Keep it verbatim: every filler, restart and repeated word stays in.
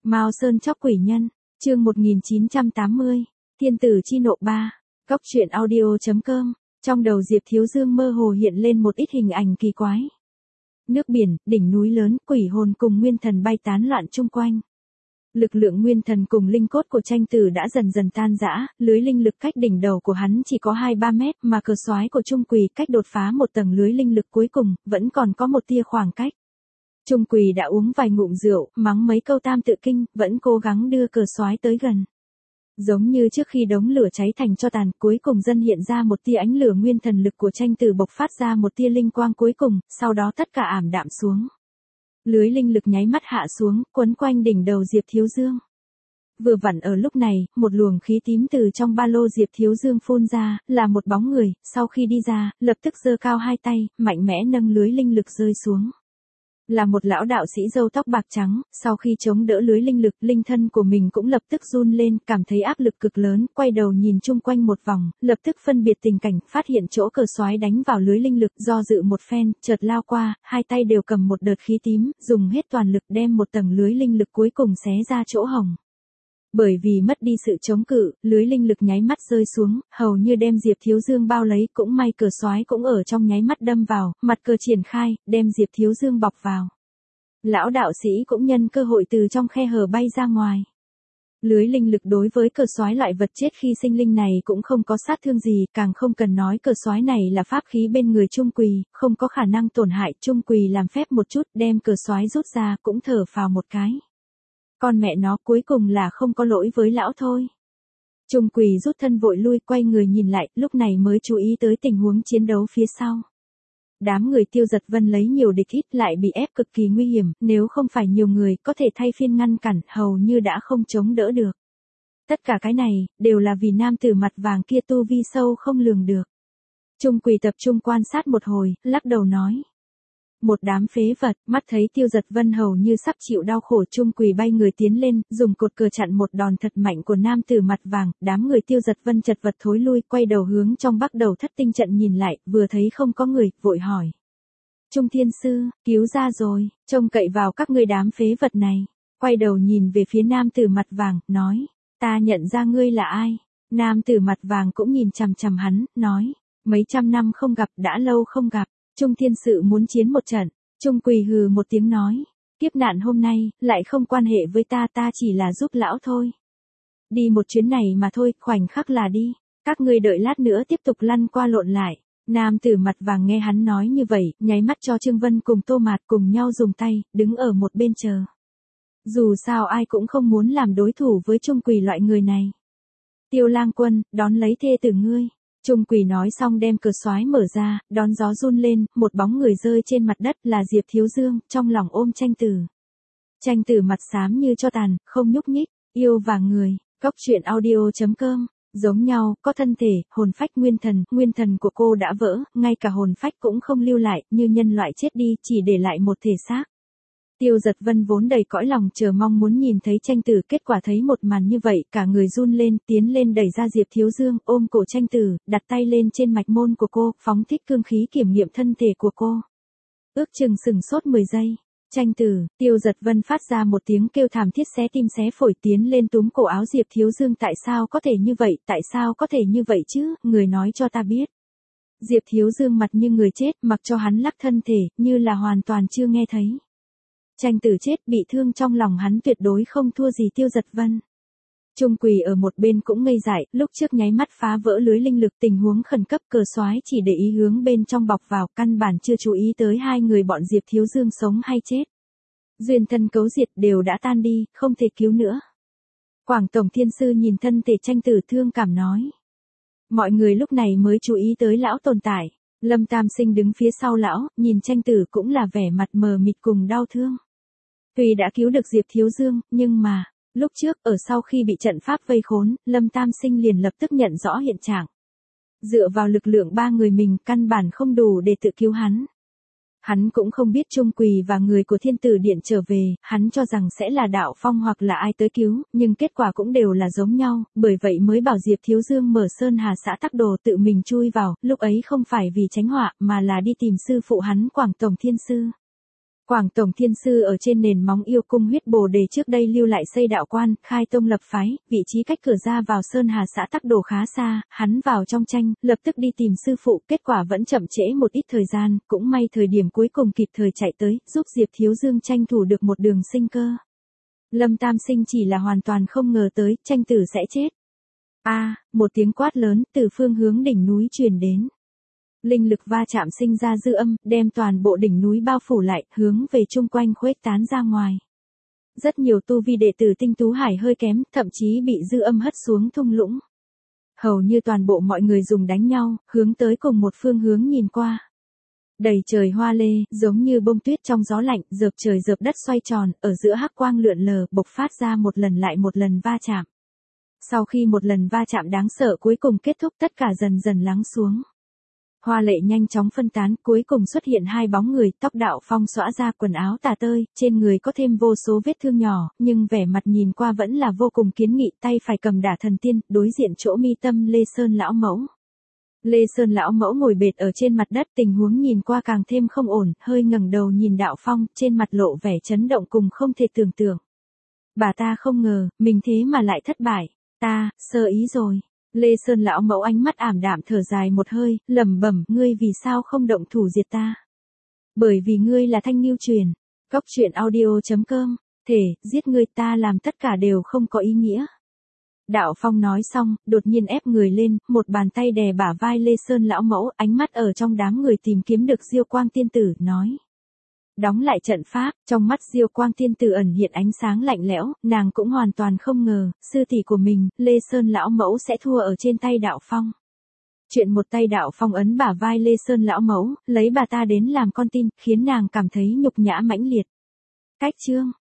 Mao Sơn chóc quỷ nhân, chương một nghìn chín trăm tám mươi, Thiên tử chi nộ ba, Cóc truyện audio chấm com, trong đầu Diệp Thiếu Dương mơ hồ hiện lên một ít hình ảnh kỳ quái. Nước biển, đỉnh núi lớn, quỷ hồn cùng nguyên thần bay tán loạn chung quanh. Lực lượng nguyên thần cùng linh cốt của tranh tử đã dần dần tan rã, lưới linh lực cách đỉnh đầu của hắn chỉ có hai ba mét, mà cờ soái của Trung Quỳ cách đột phá một tầng lưới linh lực cuối cùng, vẫn còn có một tia khoảng cách. Trung Quỳ đã uống vài ngụm rượu, mắng mấy câu tam tự kinh, vẫn cố gắng đưa cờ soái tới gần. Giống như trước khi đống lửa cháy thành tro tàn, cuối cùng dần hiện ra một tia ánh lửa nguyên thần lực của tranh tử bộc phát ra một tia linh quang cuối cùng, sau đó tất cả ảm đạm xuống. Lưới linh lực nháy mắt hạ xuống, quấn quanh đỉnh đầu Diệp Thiếu Dương. Vừa vặn ở lúc này, một luồng khí tím từ trong ba lô Diệp Thiếu Dương phun ra, là một bóng người, sau khi đi ra, lập tức giơ cao hai tay, mạnh mẽ nâng lưới linh lực rơi xuống. Là một lão đạo sĩ râu tóc bạc trắng, sau khi chống đỡ lưới linh lực, linh thân của mình cũng lập tức run lên, cảm thấy áp lực cực lớn, quay đầu nhìn chung quanh một vòng, lập tức phân biệt tình cảnh, phát hiện chỗ cờ soái đánh vào lưới linh lực, do dự một phen, chợt lao qua, hai tay đều cầm một đợt khí tím, dùng hết toàn lực đem một tầng lưới linh lực cuối cùng xé ra chỗ hồng. Bởi vì mất đi sự chống cự, lưới linh lực nháy mắt rơi xuống, hầu như đem Diệp Thiếu Dương bao lấy, cũng may cờ soái cũng ở trong nháy mắt đâm vào, mặt cờ triển khai, đem Diệp Thiếu Dương bọc vào. Lão đạo sĩ cũng nhân cơ hội từ trong khe hở bay ra ngoài. Lưới linh lực đối với cờ soái loại vật chết khi sinh linh này cũng không có sát thương gì, càng không cần nói cờ soái này là pháp khí bên người Trung Quỳ, không có khả năng tổn hại. Trung Quỳ làm phép một chút, đem cờ soái rút ra, cũng thở phào một cái. Con mẹ nó, cuối cùng là không có lỗi với lão thôi. Trung Quỳ rút thân vội lui, quay người nhìn lại, lúc này mới chú ý tới tình huống chiến đấu phía sau. Đám người Tiêu Giật Vân lấy nhiều địch ít, lại bị ép cực kỳ nguy hiểm, nếu không phải nhiều người có thể thay phiên ngăn cản, hầu như đã không chống đỡ được. Tất cả cái này, đều là vì nam tử mặt vàng kia tu vi sâu không lường được. Trung Quỳ tập trung quan sát một hồi, lắc đầu nói. Một đám phế vật, mắt thấy Tiêu Giật Vân hầu như sắp chịu đau khổ, Trung Quỳ bay người tiến lên, dùng cột cờ chặn một đòn thật mạnh của nam tử mặt vàng, đám người Tiêu Giật Vân chật vật thối lui, quay đầu hướng trong Bắc Đầu Thất Tinh trận nhìn lại, vừa thấy không có người, vội hỏi. Trung Thiên Sư, cứu ra rồi, trông cậy vào các ngươi đám phế vật này. Quay đầu nhìn về phía nam tử mặt vàng, nói, ta nhận ra ngươi là ai. Nam tử mặt vàng cũng nhìn chằm chằm hắn, nói, mấy trăm năm không gặp, đã lâu không gặp. Trung Thiên Sự muốn chiến một trận. Trung Quỳ hừ một tiếng nói, kiếp nạn hôm nay, lại không quan hệ với ta, ta chỉ là giúp lão thôi. Đi một chuyến này mà thôi, khoảnh khắc là đi, các ngươi đợi lát nữa tiếp tục lăn qua lộn lại. Nam tử mặt vàng nghe hắn nói như vậy, nháy mắt cho Trương Vân cùng Tô Mạt cùng nhau dùng tay, đứng ở một bên chờ. Dù sao ai cũng không muốn làm đối thủ với Trung Quỳ loại người này. Tiêu Lang Quân, đón lấy thê tử ngươi. Trung Quỳ nói xong đem cờ soái mở ra, đón gió run lên, một bóng người rơi trên mặt đất là Diệp Thiếu Dương, trong lòng ôm tranh tử. Tranh tử mặt xám như tro tàn, không nhúc nhích, yêu và người, Cóc truyện audio chấm com, giống nhau, có thân thể, hồn phách nguyên thần, nguyên thần của cô đã vỡ, ngay cả hồn phách cũng không lưu lại, như nhân loại chết đi, chỉ để lại một thể xác. Tiêu Giật Vân vốn đầy cõi lòng chờ mong muốn nhìn thấy tranh tử, kết quả thấy một màn như vậy, cả người run lên, tiến lên đẩy ra Diệp Thiếu Dương, ôm cổ tranh tử, đặt tay lên trên mạch môn của cô, phóng thích cương khí kiểm nghiệm thân thể của cô. Ước chừng sừng sốt mười giây. Tranh tử, Tiêu Giật Vân phát ra một tiếng kêu thảm thiết xé tim xé phổi, tiến lên túm cổ áo Diệp Thiếu Dương, tại sao có thể như vậy, tại sao có thể như vậy chứ, người nói cho ta biết. Diệp Thiếu Dương mặt như người chết, mặc cho hắn lắc thân thể, như là hoàn toàn chưa nghe thấy. Tranh tử chết, bị thương trong lòng hắn tuyệt đối không thua gì Tiêu Giật Vân. Trung Quỳ ở một bên cũng ngây dại, lúc trước nháy mắt phá vỡ lưới linh lực, tình huống khẩn cấp, cờ soái chỉ để ý hướng bên trong bọc vào, căn bản chưa chú ý tới hai người bọn Diệp Thiếu Dương sống hay chết. Duyên thân cấu diệt đều đã tan đi, không thể cứu nữa. Quảng Tổng Thiên Sư nhìn thân thể tranh tử thương cảm nói. Mọi người lúc này mới chú ý tới lão tồn tại. Lâm Tam Sinh đứng phía sau lão, nhìn tranh tử cũng là vẻ mặt mờ mịt cùng đau thương. Tuy đã cứu được Diệp Thiếu Dương, nhưng mà, lúc trước, ở sau khi bị trận pháp vây khốn, Lâm Tam Sinh liền lập tức nhận rõ hiện trạng. Dựa vào lực lượng ba người mình, căn bản không đủ để tự cứu hắn. Hắn cũng không biết Trung Quỳ và người của Thiên Tử Điện trở về, hắn cho rằng sẽ là Đạo Phong hoặc là ai tới cứu, nhưng kết quả cũng đều là giống nhau, bởi vậy mới bảo Diệp Thiếu Dương mở Sơn Hà xã Tắc Đồ tự mình chui vào, lúc ấy không phải vì tránh họa, mà là đi tìm sư phụ hắn Quảng Tổng Thiên Sư. Quảng Tổng Thiên Sư ở trên nền móng yêu cung huyết bồ đề trước đây lưu lại xây đạo quan, khai tông lập phái, vị trí cách cửa ra vào Sơn Hà xã Tắc Đồ khá xa, hắn vào trong tranh, lập tức đi tìm sư phụ, kết quả vẫn chậm trễ một ít thời gian, cũng may thời điểm cuối cùng kịp thời chạy tới, giúp Diệp Thiếu Dương tranh thủ được một đường sinh cơ. Lâm Tam Sinh chỉ là hoàn toàn không ngờ tới, tranh tử sẽ chết. A, một tiếng quát lớn từ phương hướng đỉnh núi truyền đến. Linh lực va chạm sinh ra dư âm, đem toàn bộ đỉnh núi bao phủ lại, hướng về chung quanh khuếch tán ra ngoài. Rất nhiều tu vi đệ tử Tinh Tú Hải hơi kém, thậm chí bị dư âm hất xuống thung lũng. Hầu như toàn bộ mọi người dùng đánh nhau, hướng tới cùng một phương hướng nhìn qua. Đầy trời hoa lê, giống như bông tuyết trong gió lạnh, dợp trời dợp đất xoay tròn, ở giữa hắc quang lượn lờ, bộc phát ra một lần lại một lần va chạm. Sau khi một lần va chạm đáng sợ cuối cùng kết thúc, tất cả dần dần lắng xuống. Hoa lệ nhanh chóng phân tán, cuối cùng xuất hiện hai bóng người, tóc Đạo Phong xõa ra, quần áo tả tơi, trên người có thêm vô số vết thương nhỏ, nhưng vẻ mặt nhìn qua vẫn là vô cùng kiến nghị, tay phải cầm đả thần tiên, đối diện chỗ mi tâm Lê Sơn lão mẫu. Lê Sơn lão mẫu ngồi bệt ở trên mặt đất, tình huống nhìn qua càng thêm không ổn, hơi ngẩng đầu nhìn Đạo Phong, trên mặt lộ vẻ chấn động cùng không thể tưởng tượng. Bà ta không ngờ, mình thế mà lại thất bại, ta, sơ ý rồi. Lê Sơn lão mẫu ánh mắt ảm đạm thở dài một hơi, lẩm bẩm, ngươi vì sao không động thủ diệt ta? Bởi vì ngươi là Thanh Ngưu Truyền. Góc truyện audio chấm com, thể, giết ngươi ta làm tất cả đều không có ý nghĩa. Đạo Phong nói xong, đột nhiên ép người lên, một bàn tay đè bả vai Lê Sơn lão mẫu, ánh mắt ở trong đám người tìm kiếm được Diêu Quang tiên tử, nói. Đóng lại trận pháp, trong mắt Diêu Quang tiên tử ẩn hiện ánh sáng lạnh lẽo, nàng cũng hoàn toàn không ngờ, sư tỷ của mình, Lê Sơn lão mẫu sẽ thua ở trên tay Đạo Phong. Chuyện một tay Đạo Phong ấn bả vai Lê Sơn lão mẫu, lấy bà ta đến làm con tin, khiến nàng cảm thấy nhục nhã mãnh liệt. Cách chương